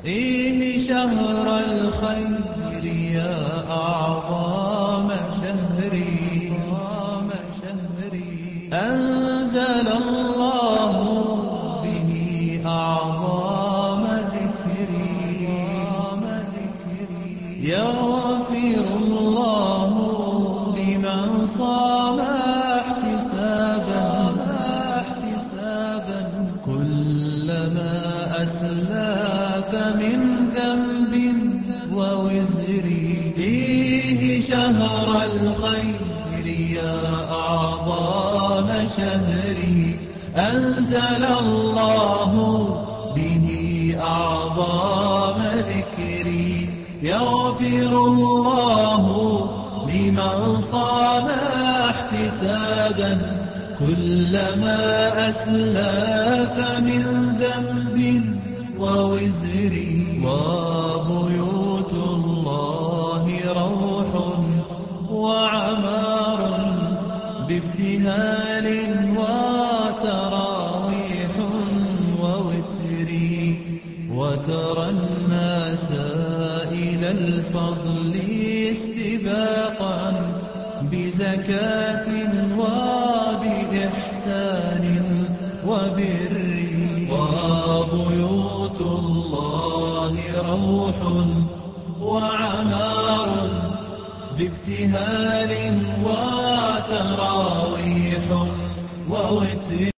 فيه شهر الخير يا أعظم شهري، أنزل الله به أعظم ذكري، يغفر الله لمن صام احتسابا كلما أسلف من ذنب ووزري. فيه شهر الخير يا أعظم شهري، أنزل الله به أعظم ذكري، يغفر الله لمن صام احتسابا كلما أسلف من ذنب ووزري. وبيوت الله روح وعمار بابتهال وتراويح ووتري، وترى الناس إلى الفضل استباقا بزكاة وبإحسان وبر. وبيوت الله روح وعمار بابتهال وتراويح ووتر.